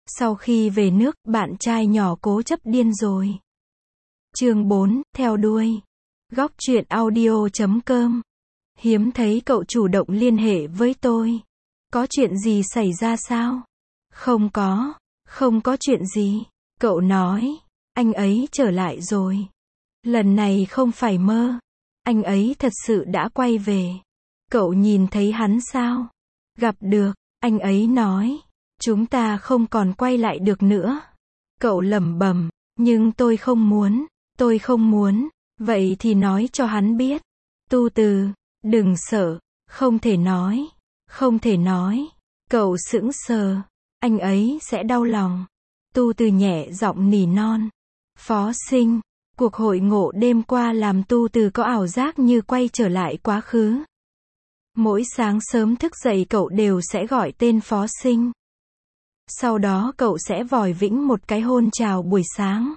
Sau khi về nước, bạn trai nhỏ cố chấp điên rồi. Chương 4, theo đuôi. Góc truyện audio.com. Hiếm thấy cậu chủ động liên hệ với tôi. Có chuyện gì xảy ra sao? Không có chuyện gì. Cậu nói, anh ấy trở lại rồi. Lần này không phải mơ. Anh ấy thật sự đã quay về. Cậu nhìn thấy hắn sao? Gặp được, anh ấy nói, chúng ta không còn quay lại được nữa. Cậu lẩm bẩm, nhưng tôi không muốn, vậy thì nói cho hắn biết. Tu Từ, đừng sợ, không thể nói. Cậu sững sờ, anh ấy sẽ đau lòng. Tu Từ nhẹ giọng nỉ non. Phó Sinh, cuộc hội ngộ đêm qua làm Tu Từ có ảo giác như quay trở lại quá khứ. Mỗi sáng sớm thức dậy cậu đều sẽ gọi tên Phó Sinh. Sau đó cậu sẽ vòi vĩnh một cái hôn chào buổi sáng.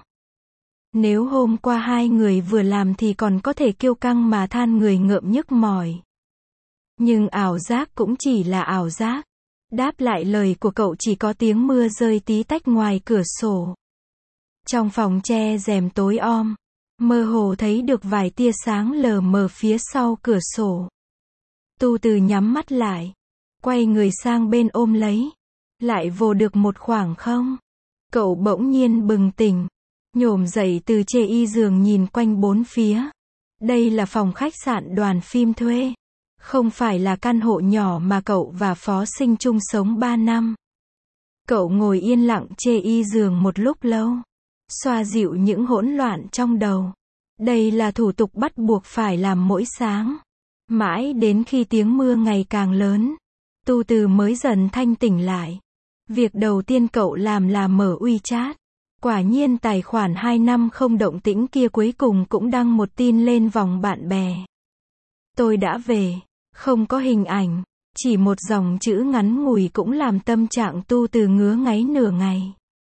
Nếu hôm qua hai người vừa làm thì còn có thể kiêu căng mà than người ngợm nhức mỏi. Nhưng ảo giác cũng chỉ là ảo giác. Đáp lại lời của cậu chỉ có tiếng mưa rơi tí tách ngoài cửa sổ. Trong phòng che rèm tối om, mơ hồ thấy được vài tia sáng lờ mờ phía sau cửa sổ. Tu Từ nhắm mắt lại, quay người sang bên ôm lấy. Lại vồ được một khoảng không. Cậu bỗng nhiên bừng tỉnh, nhổm dậy từ chê y giường nhìn quanh bốn phía. Đây là phòng khách sạn đoàn phim thuê. Không phải là căn hộ nhỏ mà cậu và Phó Sinh chung sống 3 năm. Cậu ngồi yên lặng chê y giường một lúc lâu, xoa dịu những hỗn loạn trong đầu. Đây là thủ tục bắt buộc phải làm mỗi sáng. Mãi đến khi tiếng mưa ngày càng lớn, Tu Từ mới dần thanh tỉnh lại. Việc đầu tiên cậu làm là mở WeChat. Quả nhiên tài khoản 2 năm không động tĩnh kia cuối cùng cũng đăng một tin lên vòng bạn bè. Tôi đã về, không có hình ảnh, chỉ một dòng chữ ngắn ngủi cũng làm tâm trạng Tu Từ ngứa ngáy nửa ngày.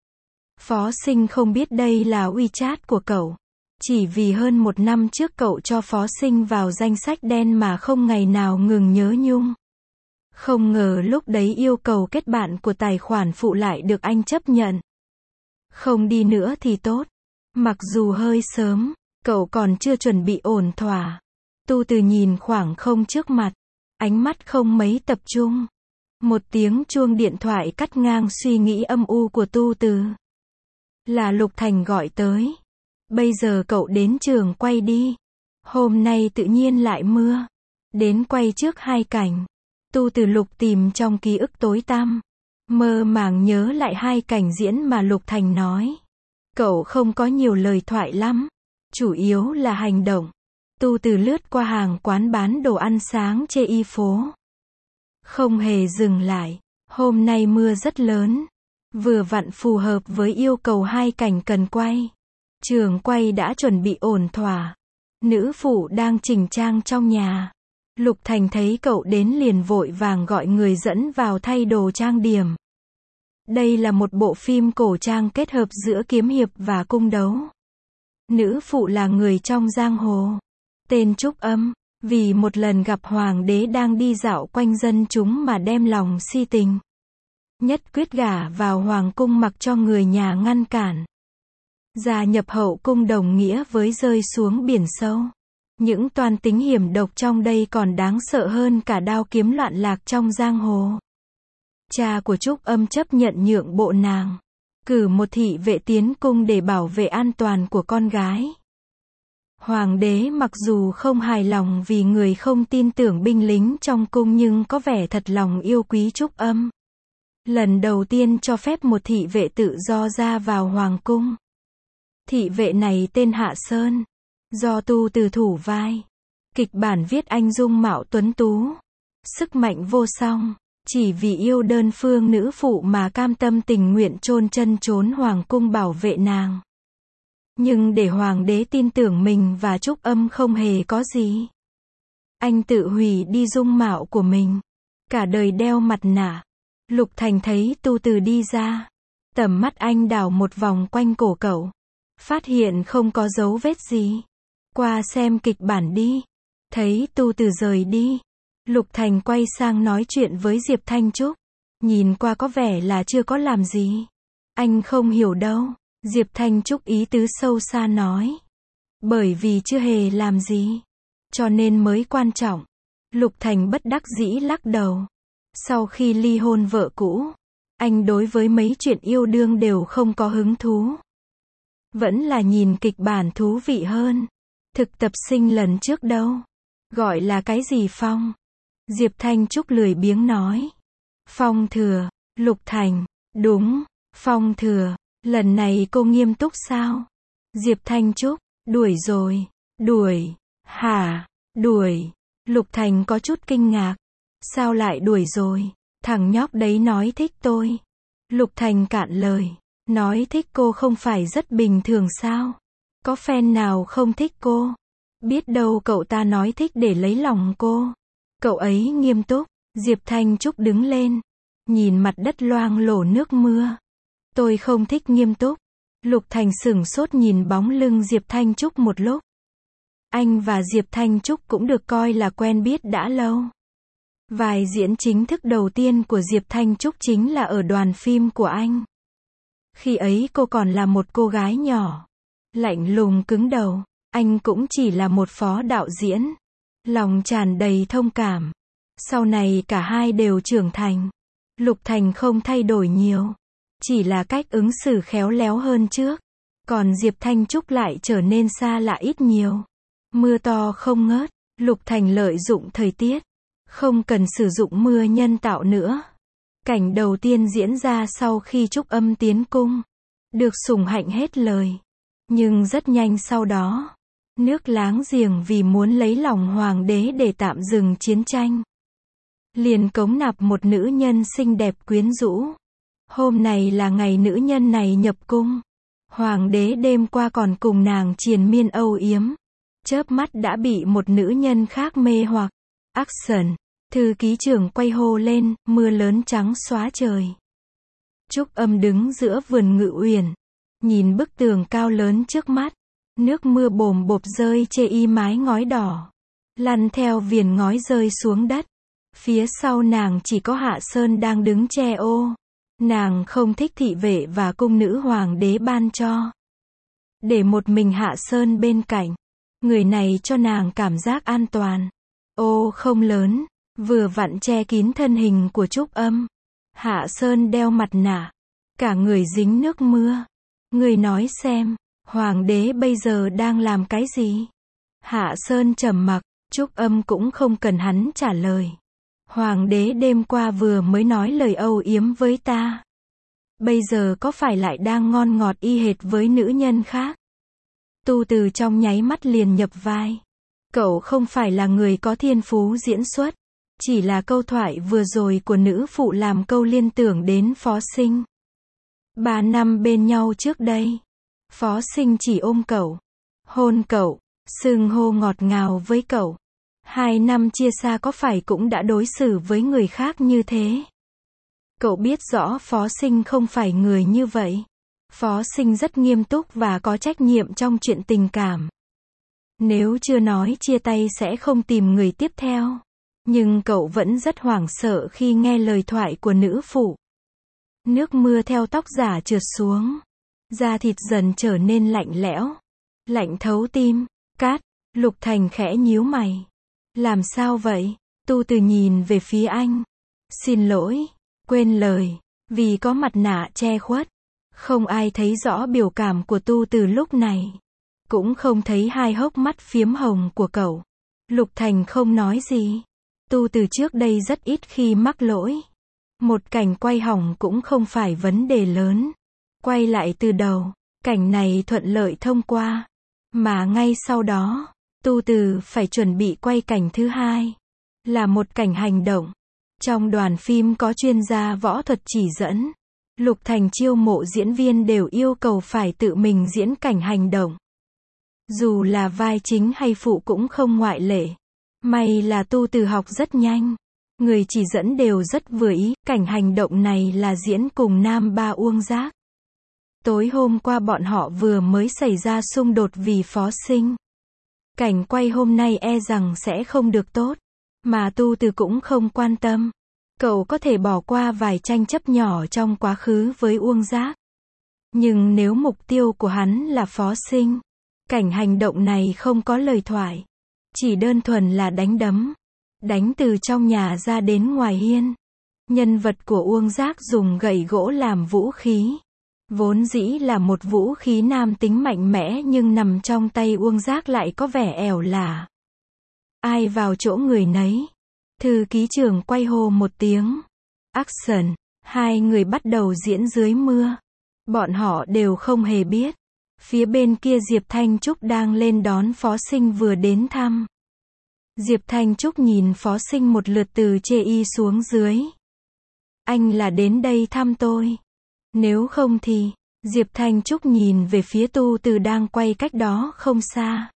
Phó Sinh không biết đây là WeChat của cậu. Chỉ vì hơn 1 năm trước cậu cho Phó Sinh vào danh sách đen mà không ngày nào ngừng nhớ nhung. Không ngờ lúc đấy yêu cầu kết bạn của tài khoản phụ lại được anh chấp nhận. Không đi nữa thì tốt. Mặc dù hơi sớm, cậu còn chưa chuẩn bị ổn thỏa. Tu Từ nhìn khoảng không trước mặt, ánh mắt không mấy tập trung. Một tiếng chuông điện thoại cắt ngang suy nghĩ âm u của Tu Từ. Là Lục Thành gọi tới. Bây giờ cậu đến trường quay đi. Hôm nay tự nhiên lại mưa. Đến quay trước 2 cảnh. Tu Từ lục tìm trong ký ức tối tăm. Mơ màng nhớ lại 2 cảnh diễn mà Lục Thành nói. Cậu không có nhiều lời thoại lắm. Chủ yếu là hành động. Tu Từ lướt qua hàng quán bán đồ ăn sáng chê y phố. Không hề dừng lại. Hôm nay mưa rất lớn. Vừa vặn phù hợp với yêu cầu 2 cảnh cần quay. Trường quay đã chuẩn bị ổn thỏa. Nữ phụ đang chỉnh trang trong nhà. Lục Thành thấy cậu đến liền vội vàng gọi người dẫn vào thay đồ trang điểm. Đây là một bộ phim cổ trang kết hợp giữa kiếm hiệp và cung đấu. Nữ phụ là người trong giang hồ. Tên Trúc Âm. Vì một lần gặp hoàng đế đang đi dạo quanh dân chúng mà đem lòng si tình. Nhất quyết gả vào hoàng cung mặc cho người nhà ngăn cản. Gia nhập hậu cung đồng nghĩa với rơi xuống biển sâu. Những toan tính hiểm độc trong đây còn đáng sợ hơn cả đao kiếm loạn lạc trong giang hồ. Cha của Trúc Âm chấp nhận nhượng bộ nàng. Cử một thị vệ tiến cung để bảo vệ an toàn của con gái. Hoàng đế mặc dù không hài lòng vì người không tin tưởng binh lính trong cung nhưng có vẻ thật lòng yêu quý Trúc Âm. Lần đầu tiên cho phép một thị vệ tự do ra vào hoàng cung. Thị vệ này tên Hạ Sơn. Do Tu Từ thủ vai. Kịch bản viết anh dung mạo tuấn tú. Sức mạnh vô song. Chỉ vì yêu đơn phương nữ phụ mà cam tâm tình nguyện chôn chân trốn hoàng cung bảo vệ nàng. Nhưng để hoàng đế tin tưởng mình và Trúc Âm không hề có gì. Anh tự hủy đi dung mạo của mình. Cả đời đeo mặt nạ. Lục Thành thấy Tu Từ đi ra. Tầm mắt anh đảo một vòng quanh cổ cậu. Phát hiện không có dấu vết gì. Qua xem kịch bản đi. Thấy Tu Từ rời đi. Lục Thành quay sang nói chuyện với Diệp Thanh Trúc. Nhìn qua có vẻ là chưa có làm gì. Anh không hiểu đâu. Diệp Thanh Trúc ý tứ sâu xa nói. Bởi vì chưa hề làm gì. Cho nên mới quan trọng. Lục Thành bất đắc dĩ lắc đầu. Sau khi ly hôn vợ cũ, anh đối với mấy chuyện yêu đương đều không có hứng thú. Vẫn là nhìn kịch bản thú vị hơn. Thực tập sinh lần trước đâu. Gọi là cái gì Phong? Diệp Thanh Trúc lười biếng nói. Phong thừa. Lục Thành. Đúng. Phong thừa. Lần này cô nghiêm túc sao? Diệp Thanh Trúc. Đuổi rồi. Đuổi. Hả? Đuổi. Lục Thành có chút kinh ngạc. Sao lại đuổi rồi? Thằng nhóc đấy nói thích tôi. Lục Thành cạn lời. Nói thích cô không phải rất bình thường sao? Có fan nào không thích cô? Biết đâu cậu ta nói thích để lấy lòng cô. Cậu ấy nghiêm túc. Diệp Thanh Trúc đứng lên. Nhìn mặt đất loang lổ nước mưa. Tôi không thích nghiêm túc. Lục Thành sửng sốt nhìn bóng lưng Diệp Thanh Trúc một lúc. Anh và Diệp Thanh Trúc cũng được coi là quen biết đã lâu. Vai diễn chính thức đầu tiên của Diệp Thanh Trúc chính là ở đoàn phim của anh. Khi ấy cô còn là một cô gái nhỏ. Lạnh lùng cứng đầu. Anh cũng chỉ là một phó đạo diễn. Lòng tràn đầy thông cảm. Sau này cả hai đều trưởng thành. Lục Thành không thay đổi nhiều. Chỉ là cách ứng xử khéo léo hơn trước. Còn Diệp Thanh Trúc lại trở nên xa lạ ít nhiều. Mưa to không ngớt. Lục Thành lợi dụng thời tiết. Không cần sử dụng mưa nhân tạo nữa. Cảnh đầu tiên diễn ra sau khi Trúc Âm tiến cung. Được sủng hạnh hết lời. Nhưng rất nhanh sau đó, nước láng giềng vì muốn lấy lòng hoàng đế để tạm dừng chiến tranh. Liền cống nạp một nữ nhân xinh đẹp quyến rũ. Hôm này là ngày nữ nhân này nhập cung. Hoàng đế đêm qua còn cùng nàng triền miên âu yếm. Chớp mắt đã bị một nữ nhân khác mê hoặc. Action. Thư ký trưởng quay hô lên, mưa lớn trắng xóa trời. Trúc Âm đứng giữa vườn Ngự Uyển. Nhìn bức tường cao lớn trước mắt. Nước mưa bồm bộp rơi chê y mái ngói đỏ. Lăn theo viền ngói rơi xuống đất. Phía sau nàng chỉ có Hạ Sơn đang đứng che ô. Nàng không thích thị vệ và cung nữ hoàng đế ban cho. Để một mình Hạ Sơn bên cạnh. Người này cho nàng cảm giác an toàn. Ô không lớn. Vừa vặn che kín thân hình của Trúc Âm. Hạ Sơn đeo mặt nạ. Cả người dính nước mưa. Người nói xem, hoàng đế bây giờ đang làm cái gì? Hạ Sơn trầm mặc, Trúc Âm cũng không cần hắn trả lời. Hoàng đế đêm qua vừa mới nói lời âu yếm với ta. Bây giờ có phải lại đang ngon ngọt y hệt với nữ nhân khác? Tu Từ trong nháy mắt liền nhập vai. Cậu không phải là người có thiên phú diễn xuất. Chỉ là câu thoại vừa rồi của nữ phụ làm câu liên tưởng đến Phó Sinh. 3 năm bên nhau trước đây. Phó Sinh chỉ ôm cậu. Hôn cậu. Xưng hô ngọt ngào với cậu. 2 năm chia xa có phải cũng đã đối xử với người khác như thế? Cậu biết rõ Phó Sinh không phải người như vậy. Phó Sinh rất nghiêm túc và có trách nhiệm trong chuyện tình cảm. Nếu chưa nói chia tay sẽ không tìm người tiếp theo. Nhưng cậu vẫn rất hoảng sợ khi nghe lời thoại của nữ phụ. Nước mưa theo tóc giả trượt xuống. Da thịt dần trở nên lạnh lẽo. Lạnh thấu tim. Cát. Lục Thành khẽ nhíu mày. Làm sao vậy? Tu Từ nhìn về phía anh. Xin lỗi. Quên lời. Vì có mặt nạ che khuất. Không ai thấy rõ biểu cảm của Tu Từ lúc này. Cũng không thấy hai hốc mắt phiếm hồng của cậu. Lục Thành không nói gì. Tu Từ trước đây rất ít khi mắc lỗi. Một cảnh quay hỏng cũng không phải vấn đề lớn. Quay lại từ đầu, cảnh này thuận lợi thông qua. Mà ngay sau đó, Tu Từ phải chuẩn bị quay cảnh thứ hai. Là một cảnh hành động. Trong đoàn phim có chuyên gia võ thuật chỉ dẫn. Lục Thành chiêu mộ diễn viên đều yêu cầu phải tự mình diễn cảnh hành động. Dù là vai chính hay phụ cũng không ngoại lệ. May là Tu Từ học rất nhanh. Người chỉ dẫn đều rất vừa ý. Cảnh hành động này là diễn cùng nam ba Uông Giác. Tối hôm qua bọn họ vừa mới xảy ra xung đột vì Phó Sinh. Cảnh quay hôm nay e rằng sẽ không được tốt. Mà Tu Từ cũng không quan tâm. Cậu có thể bỏ qua vài tranh chấp nhỏ trong quá khứ với Uông Giác. Nhưng nếu mục tiêu của hắn là Phó Sinh, cảnh hành động này không có lời thoại. Chỉ đơn thuần là đánh đấm. Đánh từ trong nhà ra đến ngoài hiên. Nhân vật của Uông Giác dùng gậy gỗ làm vũ khí. Vốn dĩ là một vũ khí nam tính mạnh mẽ nhưng nằm trong tay Uông Giác lại có vẻ ẻo lả. Ai vào chỗ người nấy. Thư ký trưởng quay hô một tiếng. Action. Hai người bắt đầu diễn dưới mưa. Bọn họ đều không hề biết. Phía bên kia Diệp Thanh Trúc đang lên đón Phó Sinh vừa đến thăm. Diệp Thanh Trúc nhìn Phó Sinh một lượt từ chê y xuống dưới. Anh là đến đây thăm tôi. Nếu không thì, Diệp Thanh Trúc nhìn về phía Tu Từ đang quay cách đó không xa.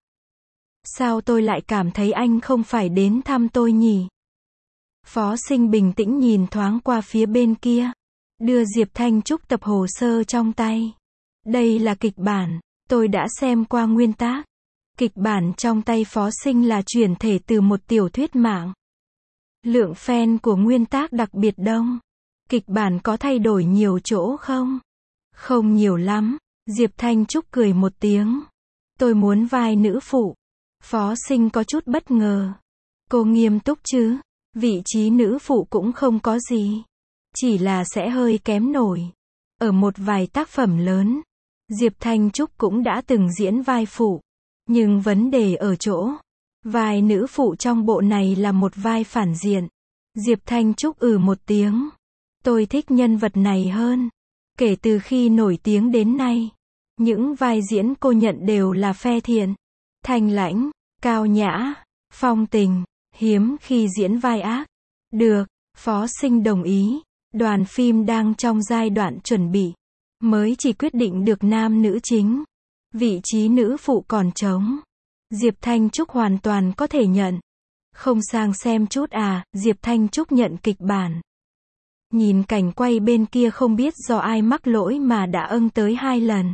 Sao tôi lại cảm thấy anh không phải đến thăm tôi nhỉ? Phó Sinh bình tĩnh nhìn thoáng qua phía bên kia. Đưa Diệp Thanh Trúc tập hồ sơ trong tay. Đây là kịch bản. Tôi đã xem qua nguyên tác. Kịch bản trong tay Phó Sinh là chuyển thể từ một tiểu thuyết mạng. Lượng fan của nguyên tác đặc biệt đông. Kịch bản có thay đổi nhiều chỗ không? Không nhiều lắm. Diệp Thanh Trúc cười một tiếng. Tôi muốn vai nữ phụ. Phó Sinh có chút bất ngờ. Cô nghiêm túc chứ? Vị trí nữ phụ cũng không có gì. Chỉ là sẽ hơi kém nổi. Ở một vài tác phẩm lớn, Diệp Thanh Trúc cũng đã từng diễn vai phụ. Nhưng vấn đề ở chỗ, vai nữ phụ trong bộ này là một vai phản diện. Diệp Thanh Trúc một tiếng. Tôi thích nhân vật này hơn. Kể từ khi nổi tiếng đến nay, những vai diễn cô nhận đều là phe thiện, thanh lãnh, cao nhã, phong tình, hiếm khi diễn vai ác. Được, Phó Sinh đồng ý. Đoàn phim đang trong giai đoạn chuẩn bị, mới chỉ quyết định được nam nữ chính. Vị trí nữ phụ còn trống. Diệp Thanh Trúc hoàn toàn có thể nhận. Không sang xem chút à? Diệp Thanh Trúc nhận kịch bản. Nhìn cảnh quay bên kia không biết do ai mắc lỗi mà đã âng tới 2 lần.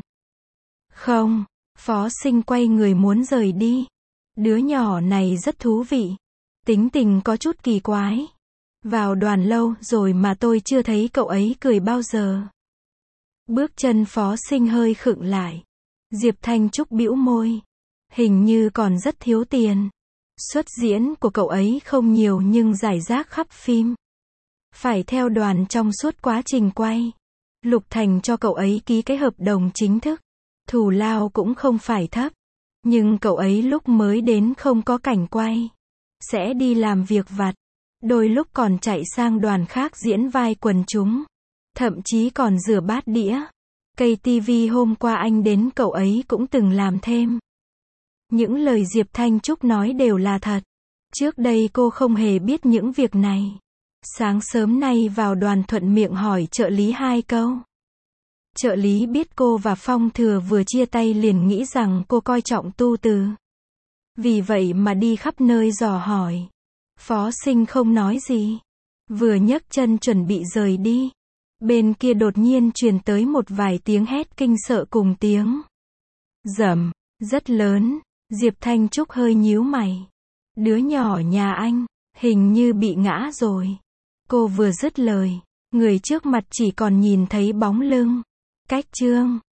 Không, Phó Sinh quay người muốn rời đi. Đứa nhỏ này rất thú vị. Tính tình có chút kỳ quái. Vào đoàn lâu rồi mà tôi chưa thấy cậu ấy cười bao giờ. Bước chân Phó Sinh hơi khựng lại. Diệp Thanh Trúc bĩu môi. Hình như còn rất thiếu tiền. Xuất diễn của cậu ấy không nhiều nhưng rải rác khắp phim. Phải theo đoàn trong suốt quá trình quay. Lục Thành cho cậu ấy ký cái hợp đồng chính thức. Thù lao cũng không phải thấp. Nhưng cậu ấy lúc mới đến không có cảnh quay. Sẽ đi làm việc vặt. Đôi lúc còn chạy sang đoàn khác diễn vai quần chúng. Thậm chí còn rửa bát đĩa. Cây TV hôm qua anh đến cậu ấy cũng từng làm thêm. Những lời Diệp Thanh Trúc nói đều là thật. Trước đây cô không hề biết những việc này. Sáng sớm nay vào đoàn thuận miệng hỏi trợ lý 2 câu. Trợ lý biết cô và Phong Thừa vừa chia tay liền nghĩ rằng cô coi trọng Tu Từ. Vì vậy mà đi khắp nơi dò hỏi. Phó Sinh không nói gì. Vừa nhấc chân chuẩn bị rời đi. Bên kia đột nhiên truyền tới một vài tiếng hét kinh sợ cùng tiếng rầm, rất lớn. Diệp Thanh Trúc hơi nhíu mày. Đứa nhỏ nhà anh, hình như bị ngã rồi. Cô vừa dứt lời, người trước mặt chỉ còn nhìn thấy bóng lưng. Cách chương